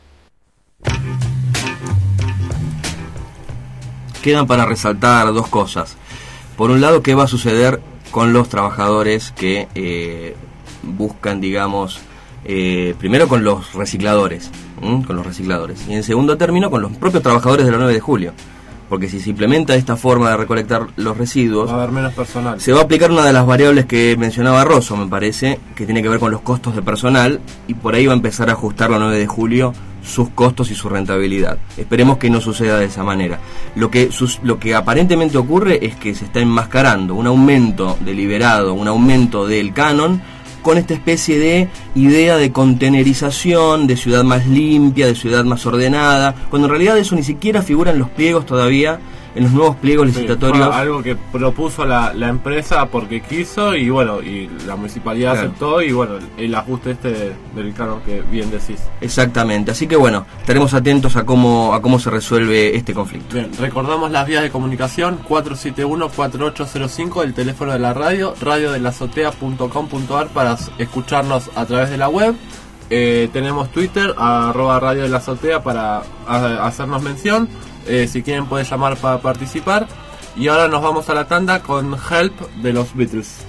Quedan para resaltar dos cosas. Por un lado, ¿qué va a suceder con los trabajadores que eh, buscan, digamos, eh, primero con los recicladores, ¿m? con los recicladores, y en segundo término con los propios trabajadores de la nueve de julio? Porque si se implementa esta forma de recolectar los residuos, va a haber menos personal. Se va a aplicar una de las variables que mencionaba Rosso, me parece, que tiene que ver con los costos de personal, y por ahí va a empezar a ajustar la nueve de julio sus costos y su rentabilidad. Esperemos que no suceda de esa manera. Lo que, sus, lo que aparentemente ocurre es que se está enmascarando un aumento deliberado, un aumento del canon, con esta especie de idea de contenerización, de ciudad más limpia, de ciudad más ordenada, cuando en realidad eso ni siquiera figura en los pliegos todavía, en los nuevos pliegos licitatorios. Sí, algo que propuso la, la empresa porque quiso, y bueno, y la municipalidad claro. aceptó, y bueno, el ajuste este del canon que bien decís. Exactamente, así que bueno, estaremos atentos a cómo a cómo se resuelve este conflicto. Bien, recordamos las vías de comunicación: cuatro siete uno, cuatro ocho cero cinco, el teléfono de la radio, radio de la azotea punto com punto ar para escucharnos a través de la web. Eh, tenemos Twitter, arroba radio de la azotea para a, hacernos mención. Eh, si quieren pueden llamar para participar. Y ahora nos vamos a la tanda con Help de los Beatles.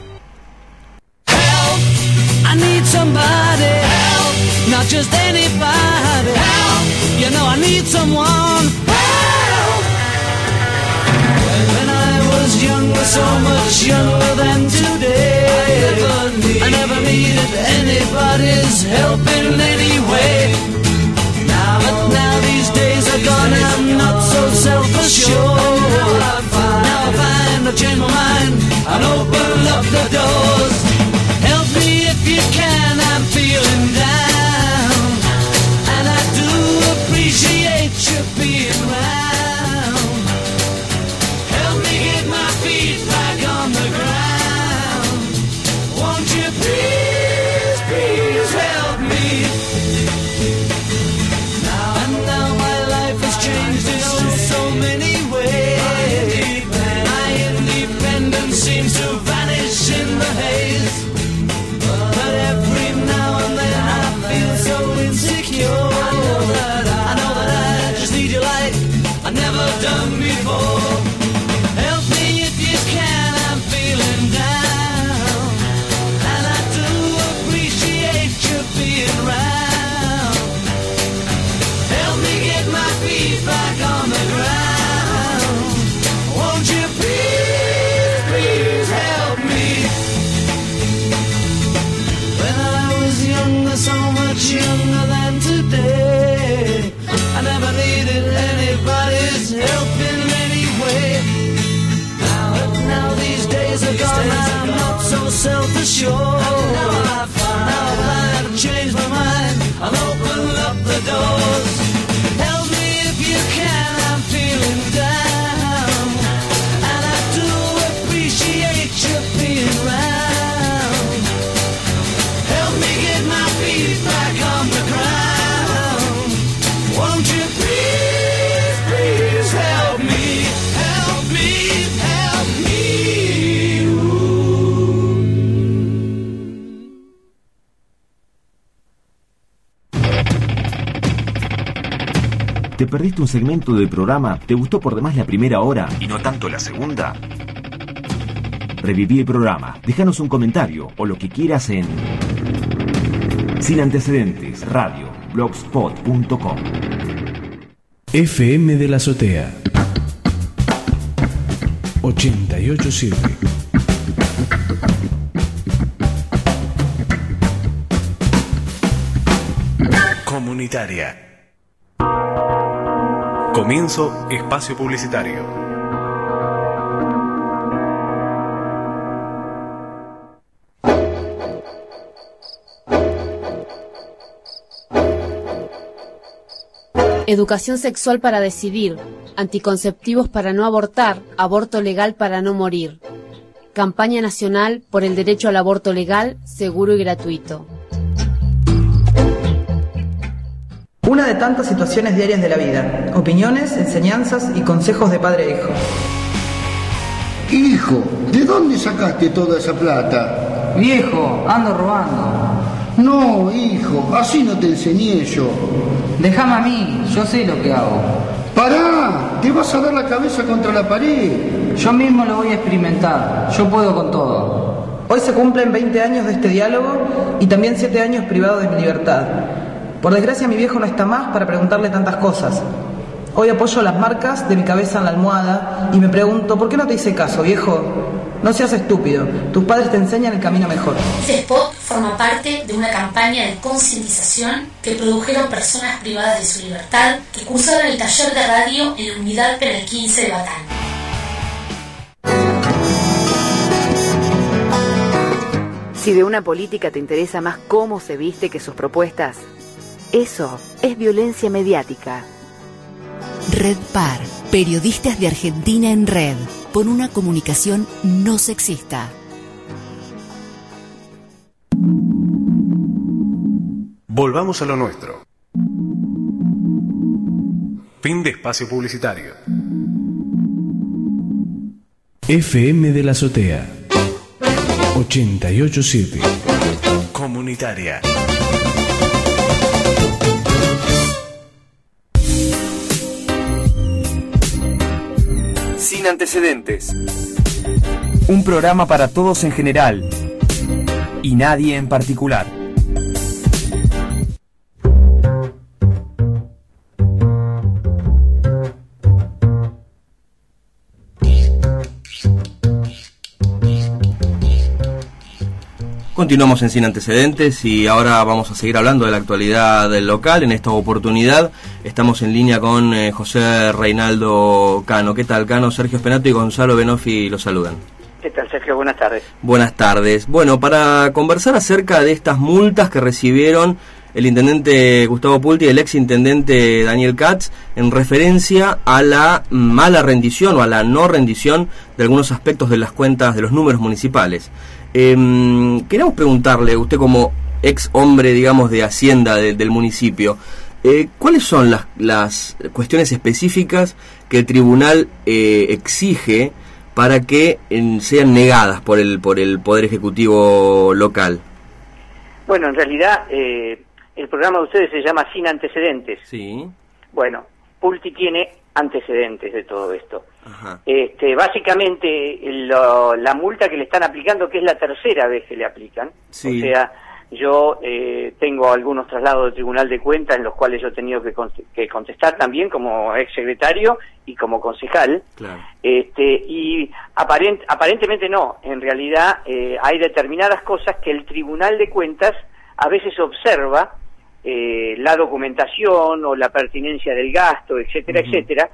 Help, I need somebody help, not just anybody help, you know I need someone help. When I was younger, so much younger than today, I never, need, I never needed any anybody's help in any way. Now, but now these days are gone, I'm not so self-assured. Now I find, now I find I've changed my mind and open up the doors. Help me if you can, I'm feeling down, and I do appreciate you being around. Help me get my feet back on the ground. Won't you please, please help me? Now and now my life has changed in oh so many ways. My independence seems to vanish in the haze. But every now and then I feel so insecure. I know that I, I know that I just need you like I've never done before. Help me if you can, I'm feeling down, and I do appreciate you being around. Help me get my feet back on the ground. Won't you please, please help me? When I was younger, so much younger than today, I never needed anybody's help in any way. Now, now these days are gone, I'm not so self-assured. Now I find, now I find I've changed my mind, I'll open up the doors. Help me if you can, I'm feeling down, and I do appreciate you being around. Help me get my feet back on the ground. Won't you please, please help me, help me, help me. ¿Te perdiste un segmento del programa? ¿Te gustó por demás la primera hora y no tanto la segunda? Reviví el programa, déjanos un comentario o lo que quieras en Sin Antecedentes Radio blogspot punto com. F M de la Azotea ochenta y ocho punto siete. Comunitaria. Comienzo espacio publicitario. Educación sexual para decidir, anticonceptivos para no abortar, aborto legal para no morir. Campaña nacional por el derecho al aborto legal, seguro y gratuito. Una de tantas situaciones diarias de la vida, opiniones, enseñanzas y consejos de padre e hijo. Hijo, ¿de dónde sacaste toda esa plata? Viejo, ando robando. No, hijo, así no te enseñé yo. Déjame a mí, yo sé lo que hago. ¡Pará! Te vas a dar la cabeza contra la pared. Yo mismo lo voy a experimentar, yo puedo con todo. Hoy se cumplen veinte años de este diálogo y también siete años privado de mi libertad. Por desgracia mi viejo no está más para preguntarle tantas cosas. Hoy apoyo las marcas de mi cabeza en la almohada y me pregunto, ¿por qué no te hice caso, viejo? No seas estúpido, tus padres te enseñan el camino mejor. Este spot forma parte de una campaña de concientización que produjeron personas privadas de su libertad que cursaron el taller de radio en la unidad Penal quince de Batán. Si de una política te interesa más cómo se viste que sus propuestas, eso es violencia mediática. Red Par, periodistas de Argentina en red, por una comunicación no sexista. Volvamos a lo nuestro. Fin de espacio publicitario. F M de la Azotea ochenta y ocho punto siete. Comunitaria. Sin Antecedentes. Un programa para todos en general y nadie en particular. Continuamos en Sin Antecedentes y ahora vamos a seguir hablando de la actualidad del local. En esta oportunidad estamos en línea con eh, José Reinaldo Cano. ¿Qué tal, Cano? Sergio Spenato y Gonzalo Benofi los saludan. ¿Qué tal, Sergio? Buenas tardes. Buenas tardes. Bueno, para conversar acerca de estas multas que recibieron el intendente Gustavo Pulti y el ex intendente Daniel Katz en referencia a la mala rendición o a la no rendición de algunos aspectos de las cuentas de los números municipales. Eh, queremos preguntarle, usted como ex hombre, digamos, de Hacienda de, del municipio, eh, ¿cuáles son las, las cuestiones específicas que el tribunal eh, exige para que eh, sean negadas por el, por el Poder Ejecutivo local? Bueno, en realidad... Eh... El programa de ustedes se llama Sin Antecedentes. Sí. Bueno, Pulti tiene antecedentes de todo esto. Ajá. Este, básicamente, lo, la multa que le están aplicando, que es la tercera vez que le aplican, sí. O sea, yo eh, tengo algunos traslados del Tribunal de Cuentas en los cuales yo he tenido que, que contestar también como ex secretario y como concejal. Claro. Este, y aparent, aparentemente no, en realidad eh, hay determinadas cosas que el Tribunal de Cuentas a veces observa eh, la documentación o la pertinencia del gasto, etcétera, uh-huh. etcétera,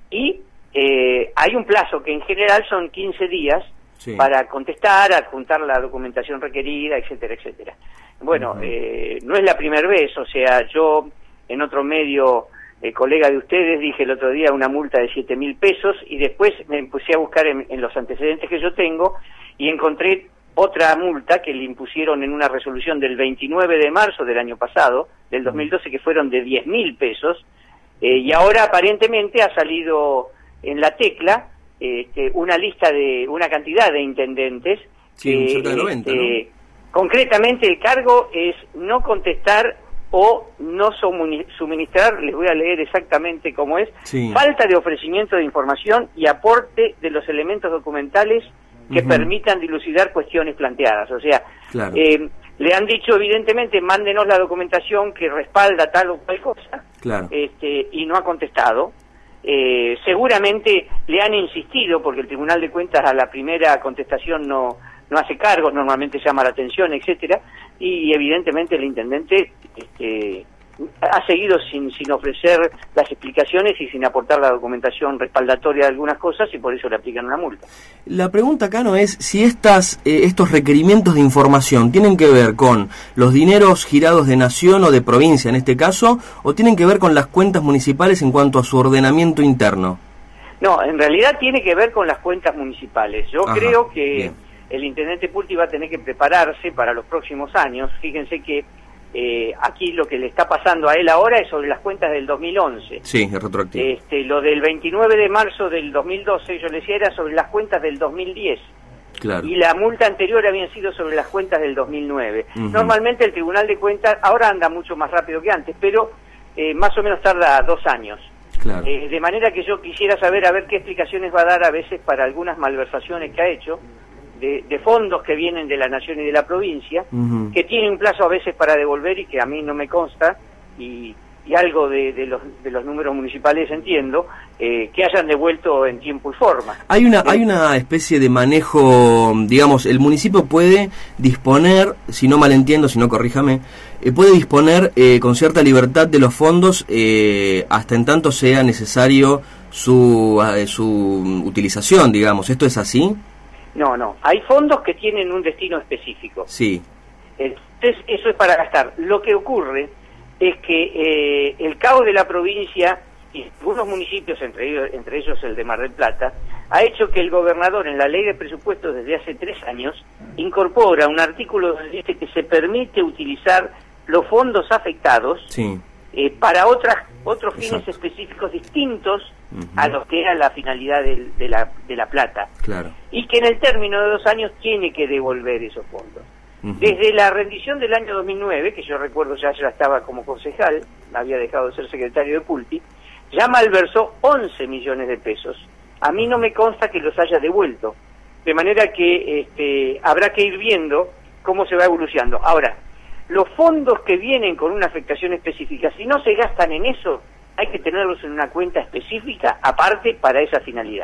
y eh, hay un plazo que en general son quince días sí. para contestar, adjuntar la documentación requerida, etcétera, etcétera. Bueno, uh-huh. eh, no es la primera vez, o sea, yo en otro medio, eh, colega de ustedes, dije el otro día una multa de siete mil pesos y después me empecé a buscar en, en los antecedentes que yo tengo y encontré otra multa que le impusieron en una resolución del veintinueve de marzo del año pasado, del dos mil doce, que fueron de diez mil pesos, eh, y ahora aparentemente ha salido en la tecla este, una lista de, una cantidad de intendentes. Sí, que, cerca de noventa, este, ¿no? Concretamente el cargo es no contestar o no suministrar, les voy a leer exactamente cómo es, sí. falta de ofrecimiento de información y aporte de los elementos documentales que uh-huh. permitan dilucidar cuestiones planteadas. O sea, claro. eh, le han dicho evidentemente, mándenos la documentación que respalda tal o cual cosa, claro. este, y no ha contestado. Eh, seguramente le han insistido, porque el Tribunal de Cuentas a la primera contestación no, no hace cargos, normalmente llama la atención, etcétera, y evidentemente el intendente este, ha seguido sin, sin ofrecer las explicaciones y sin aportar la documentación respaldatoria de algunas cosas y por eso le aplican una multa. La pregunta acá no es si estas eh, estos requerimientos de información tienen que ver con los dineros girados de nación o de provincia en este caso, o tienen que ver con las cuentas municipales en cuanto a su ordenamiento interno. No, en realidad tiene que ver con las cuentas municipales. Yo Ajá, creo que bien. el intendente Pulti va a tener que prepararse para los próximos años. Fíjense que Eh, aquí lo que le está pasando a él ahora es sobre las cuentas del dos mil once. Sí, es retroactivo. Este, lo del veintinueve de marzo del dos mil doce, yo le decía, era sobre las cuentas del dos mil diez. Claro. Y la multa anterior había sido sobre las cuentas del dos mil nueve. Uh-huh. Normalmente el Tribunal de Cuentas ahora anda mucho más rápido que antes, pero eh, más o menos tarda dos años. Claro. Eh, de manera que yo quisiera saber a ver qué explicaciones va a dar a veces para algunas malversaciones que ha hecho, De, de fondos que vienen de la nación y de la provincia, uh-huh. que tienen un plazo a veces para devolver y que a mí no me consta, y, y algo de, de, los, de los números municipales entiendo, eh, que hayan devuelto en tiempo y forma. Hay una, hay una especie de manejo, digamos, el municipio puede disponer, si no malentiendo, si no corríjame, eh, puede disponer eh, con cierta libertad de los fondos eh, hasta en tanto sea necesario su, eh, su utilización, digamos. ¿Esto es así? No, no. Hay fondos que tienen un destino específico. Sí. Entonces, eso es para gastar. Lo que ocurre es que eh, el caos de la provincia y algunos municipios, entre ellos, entre ellos el de Mar del Plata, ha hecho que el gobernador en la ley de presupuestos desde hace tres años incorpora un artículo donde dice que se permite utilizar los fondos afectados sí. eh, para otras otros fines Exacto. específicos distintos uh-huh. a los que era la finalidad de, de, la, de la plata. Claro. Y que en el término de dos años tiene que devolver esos fondos. Uh-huh. Desde la rendición del año dos mil nueve, que yo recuerdo ya, ya estaba como concejal, había dejado de ser secretario de Pulti, ya malversó once millones de pesos. A mí no me consta que los haya devuelto, de manera que este, habrá que ir viendo cómo se va evolucionando. Ahora, los fondos que vienen con una afectación específica, si no se gastan en eso, hay que tenerlos en una cuenta específica aparte para esa finalidad.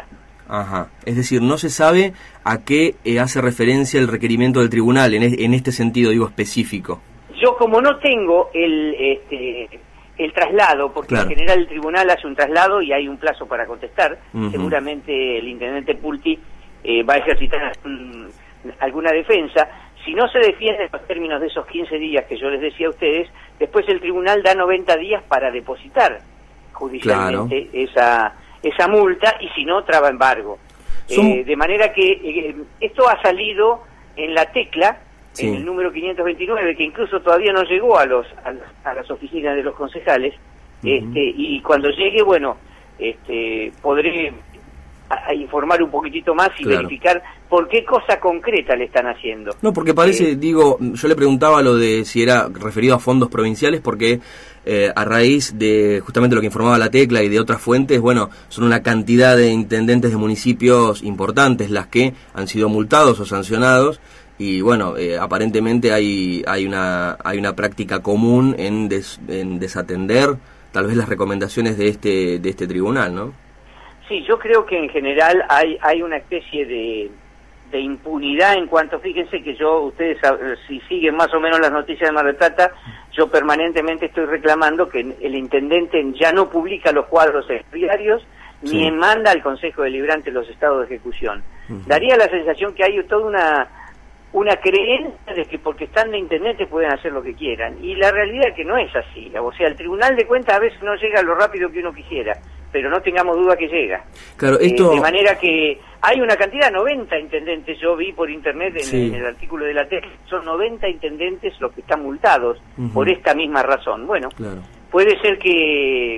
Ajá. Es decir, no se sabe a qué eh, hace referencia el requerimiento del tribunal, en, es, en este sentido, digo, específico. Yo, como no tengo el este, el traslado, porque claro, en general el tribunal hace un traslado y hay un plazo para contestar, uh-huh, seguramente el intendente Pulti eh, va a ejercitar un, alguna defensa. Si no se defiende en los términos de esos quince días que yo les decía a ustedes, después el tribunal da noventa días para depositar judicialmente, claro, esa esa multa, y si no, traba embargo. Son... Eh, de manera que eh, esto ha salido en la tecla, sí, en el número quinientos veintinueve, que incluso todavía no llegó a los a, las, a las oficinas de los concejales, uh-huh, este, y cuando llegue, bueno, este, podré a, a informar un poquitito más y claro, verificar por qué cosa concreta le están haciendo. No, porque parece, eh, digo, yo le preguntaba lo de si era referido a fondos provinciales, porque eh, a raíz de justamente lo que informaba la Tecla y de otras fuentes, bueno, son una cantidad de intendentes de municipios importantes las que han sido multados o sancionados, y bueno, eh, aparentemente hay hay una hay una práctica común en, des, en desatender tal vez las recomendaciones de este de este tribunal, ¿no? Sí, yo creo que en general hay hay una especie de de impunidad en cuanto, fíjense que yo, ustedes si siguen más o menos las noticias de Mar del Plata, yo permanentemente estoy reclamando que el intendente ya no publica los cuadros en diarios, sí, ni manda al Consejo Deliberante los estados de ejecución. Uh-huh. Daría la sensación que hay toda una una creencia de que porque están de intendente pueden hacer lo que quieran, y la realidad es que no es así. O sea, el Tribunal de Cuentas a veces no llega lo rápido que uno quisiera, pero no tengamos duda que llega. Claro, esto... Eh, de manera que hay una cantidad, noventa intendentes, yo vi por internet en, sí, en el artículo de la T E C, son noventa intendentes los que están multados, uh-huh, por esta misma razón. Bueno, claro, puede ser que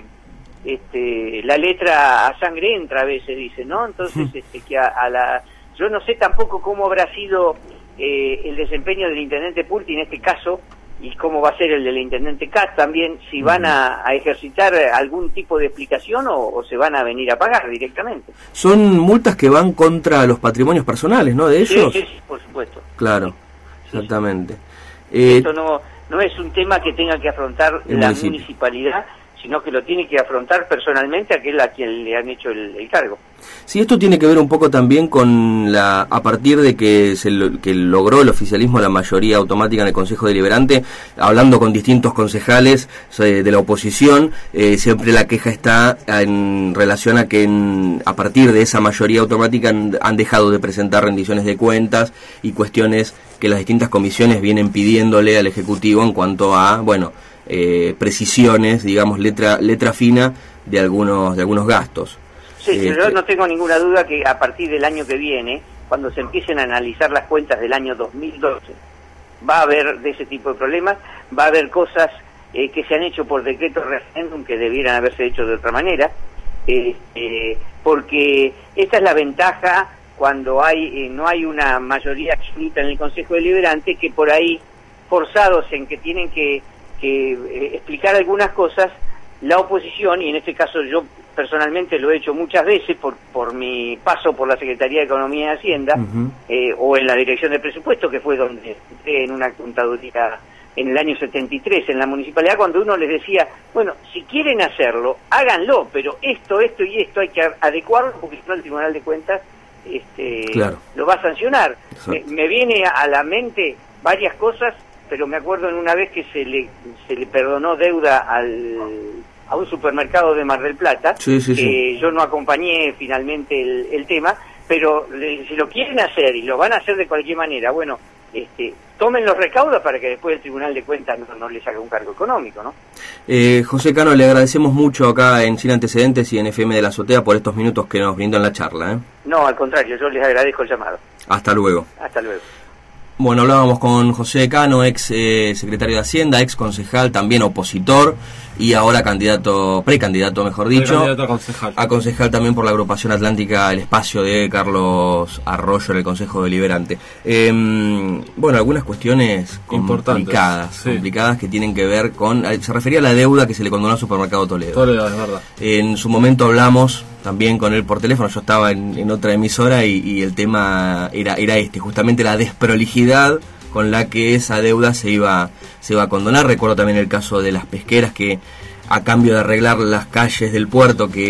este, la letra a sangre entra a veces, dice, ¿no? Entonces, uh-huh, este, que a, a la... Yo no sé tampoco cómo habrá sido eh, el desempeño del intendente Pulti en este caso, y cómo va a ser el del intendente Katz también, si van a, a ejercitar algún tipo de explicación o, o se van a venir a pagar directamente. Son multas que van contra los patrimonios personales, ¿no?, de ellos. Sí, sí, sí, por supuesto. Claro, sí, exactamente. Sí. Eh, Esto no, no es un tema que tenga que afrontar la municipio. municipalidad, sino que lo tiene que afrontar personalmente aquel a quien le han hecho el, el cargo. Sí, esto tiene que ver un poco también con la, a partir de que se lo, que logró el oficialismo la mayoría automática en el Consejo Deliberante, hablando con distintos concejales eh, de la oposición, eh, siempre la queja está en relación a que en, a partir de esa mayoría automática han, han dejado de presentar rendiciones de cuentas y cuestiones que las distintas comisiones vienen pidiéndole al Ejecutivo en cuanto a, bueno, eh, precisiones, digamos, letra letra fina de algunos de algunos gastos. Sí, eh, yo no tengo ninguna duda que a partir del año que viene, cuando se empiecen a analizar las cuentas del año dos mil doce, va a haber de ese tipo de problemas, va a haber cosas eh, que se han hecho por decreto referéndum que debieran haberse hecho de otra manera, eh, eh, porque esta es la ventaja cuando hay eh, no hay una mayoría absoluta en el Consejo Deliberante, que por ahí, forzados en que tienen que, que eh, explicar algunas cosas, la oposición, y en este caso yo personalmente lo he hecho muchas veces por por mi paso por la Secretaría de Economía y Hacienda, uh-huh, eh, o en la Dirección de Presupuesto, que fue donde entré en una contaduría en el año setenta y tres en la municipalidad, cuando uno les decía, bueno, si quieren hacerlo, háganlo, pero esto, esto y esto hay que adecuarlo, porque si no el Tribunal de Cuentas este, claro, lo va a sancionar. Me, me viene a la mente varias cosas, pero me acuerdo en una vez que se le se le perdonó deuda al a un supermercado de Mar del Plata, sí, sí, que sí, yo no acompañé finalmente el, el tema, pero le, si lo quieren hacer y lo van a hacer de cualquier manera, bueno, este, tomen los recaudos para que después el Tribunal de Cuentas no, no les haga un cargo económico, ¿no? Eh, José Cano, le agradecemos mucho acá en Sin Antecedentes y en F M de la Azotea por estos minutos que nos brindan la charla, ¿eh? No, al contrario, yo les agradezco el llamado. Hasta luego. Hasta luego. Bueno, hablábamos con José Cano, ex eh, secretario de Hacienda, ex concejal, también opositor, y ahora candidato, precandidato mejor dicho, precandidato a concejal. a concejal también por la agrupación atlántica El Espacio de Carlos Arroyo en el Consejo Deliberante. Eh, bueno, algunas cuestiones complicadas, sí, complicadas que tienen que ver con, se refería a la deuda que se le condonó al Supermercado Toledo. Toledo, es verdad. En su momento hablamos también con él por teléfono, yo estaba en, en otra emisora y, y el tema era, era este, justamente la desprolijidad con la que esa deuda se iba se iba a condonar. Recuerdo también el caso de las pesqueras, que a cambio de arreglar las calles del puerto, que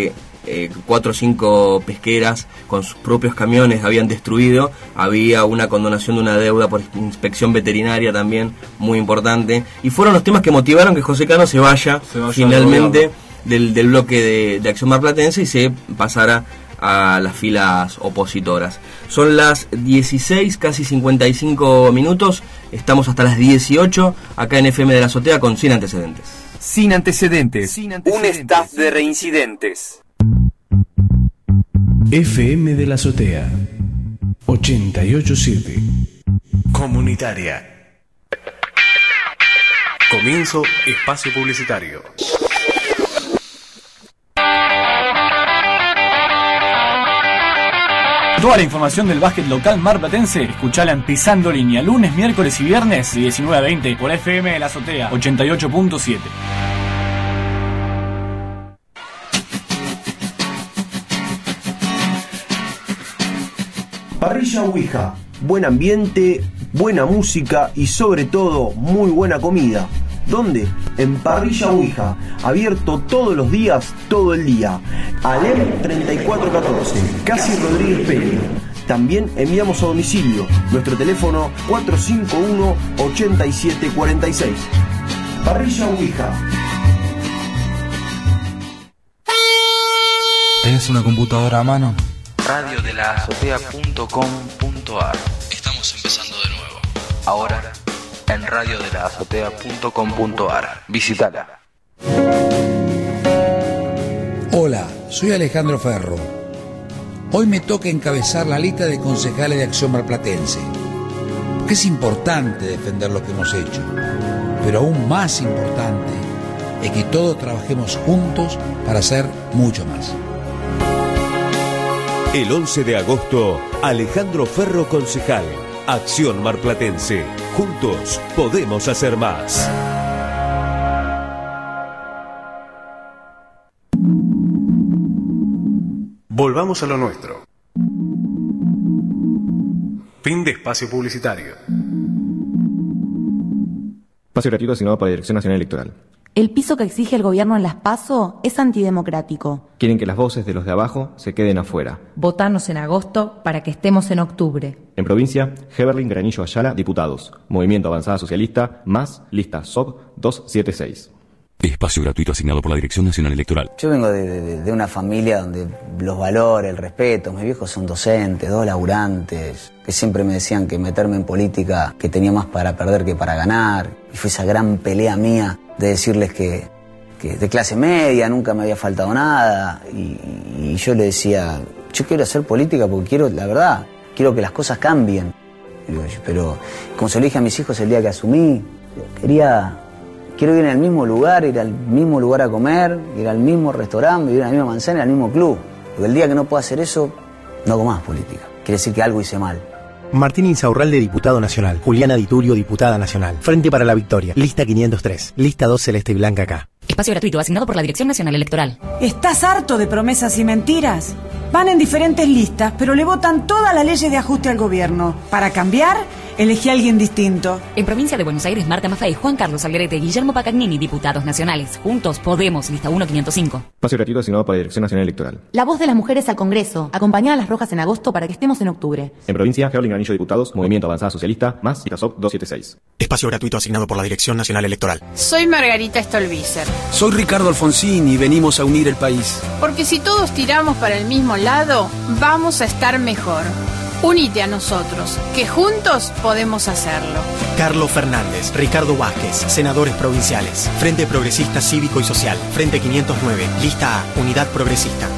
eh, cuatro o cinco pesqueras con sus propios camiones habían destruido. Había una condonación de una deuda por inspección veterinaria también muy importante, y fueron los temas que motivaron que José Cano se vaya, se vaya finalmente del, del bloque de, de Acción Marplatense y se pasara a las filas opositoras. Son las dieciséis, casi cincuenta y cinco minutos. Estamos hasta las dieciocho acá en F M de la Azotea con Sin Antecedentes. Sin antecedentes. Sin antecedentes. Un staff de reincidentes. F M de la Azotea ochenta y ocho punto siete. Comunitaria. Comienzo espacio publicitario. Toda la información del básquet local marplatense, escuchala en Pisando Línea, lunes, miércoles y viernes, de diecinueve a veinte, por F M de la Azotea, ochenta y ocho punto siete. Parrilla Ouija, buen ambiente, buena música y sobre todo muy buena comida. ¿Dónde? En Parrilla Ouija, abierto todos los días, todo el día. Alem treinta y cuatro catorce, Casi Rodríguez Peña. También enviamos a domicilio. Nuestro teléfono cuatro cinco uno, ocho siete cuatro seis. Parrilla Ouija. ¿Tenés una computadora a mano? radio de la azotea punto com punto a r. Estamos empezando de nuevo. Ahora en radio de la azotea punto com punto a r. Visítala. Hola, soy Alejandro Ferro. Hoy me toca encabezar la lista de concejales de Acción Marplatense. Porque es importante defender lo que hemos hecho, pero aún más importante es que todos trabajemos juntos para hacer mucho más. El once de agosto, Alejandro Ferro concejal. Acción Marplatense. Juntos podemos hacer más. Volvamos a lo nuestro. Fin de espacio publicitario. Espacio gratuito asignado por la Dirección Nacional Electoral. El piso que exige el gobierno en las PASO es antidemocrático. Quieren que las voces de los de abajo se queden afuera. Votanos en agosto para que estemos en octubre. En provincia, Heberlin Granillo Ayala, diputados. Movimiento Avanzada Socialista, más lista S O B doscientos setenta y seis. Espacio gratuito asignado por la Dirección Nacional Electoral. Yo vengo de, de, de una familia donde los valores, el respeto, mis viejos son docentes, dos laburantes, que siempre me decían que meterme en política, que tenía más para perder que para ganar. Y fue esa gran pelea mía de decirles que, que de clase media nunca me había faltado nada. Y, y yo le decía, yo quiero hacer política porque quiero, la verdad, quiero que las cosas cambien. Pero como se lo dije a mis hijos el día que asumí, quería... Quiero ir al mismo lugar, ir al mismo lugar a comer, ir al mismo restaurante, vivir en la misma manzana, al mismo club. Porque el día que no pueda hacer eso, no hago más política. Quiere decir que algo hice mal. Martín Insaurralde, diputado nacional. Juliana Diturio, diputada nacional. Frente para la Victoria. Lista quinientos tres. Lista dos celeste y blanca acá. Espacio gratuito asignado por la Dirección Nacional Electoral. ¿Estás harto de promesas y mentiras? Van en diferentes listas, pero le votan todas las leyes de ajuste al gobierno. Para cambiar, elegí a alguien distinto. En provincia de Buenos Aires, Marta Maffei, Juan Carlos Alderete, Guillermo Pacagnini, diputados nacionales. Juntos Podemos, lista uno quinientos cinco. Espacio gratuito asignado por la Dirección Nacional Electoral. La voz de las mujeres al Congreso. Acompañar a las rojas en agosto para que estemos en octubre. En provincia, Heberlin Granillo, diputados. Movimiento Avanzada Socialista, más lista S O B doscientos setenta y seis. Espacio gratuito asignado por la Dirección Nacional Electoral. Soy Margarita Stolbizer. Soy Ricardo Alfonsín y venimos a unir el país. Porque si todos tiramos para el mismo lado, vamos a estar mejor. Unite a nosotros, que juntos podemos hacerlo. Carlos Fernández, Ricardo Vázquez, senadores provinciales. Frente Progresista Cívico y Social. Frente quinientos nueve, lista A, Unidad Progresista.